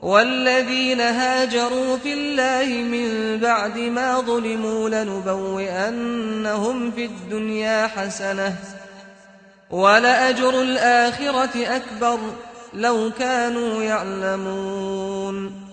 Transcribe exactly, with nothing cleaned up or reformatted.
والذين هاجروا في الله من بعد ما ظلموا لنبوئنهم في الدنيا حسنة ولأجر الآخرة أكبر لو كانوا يعلمون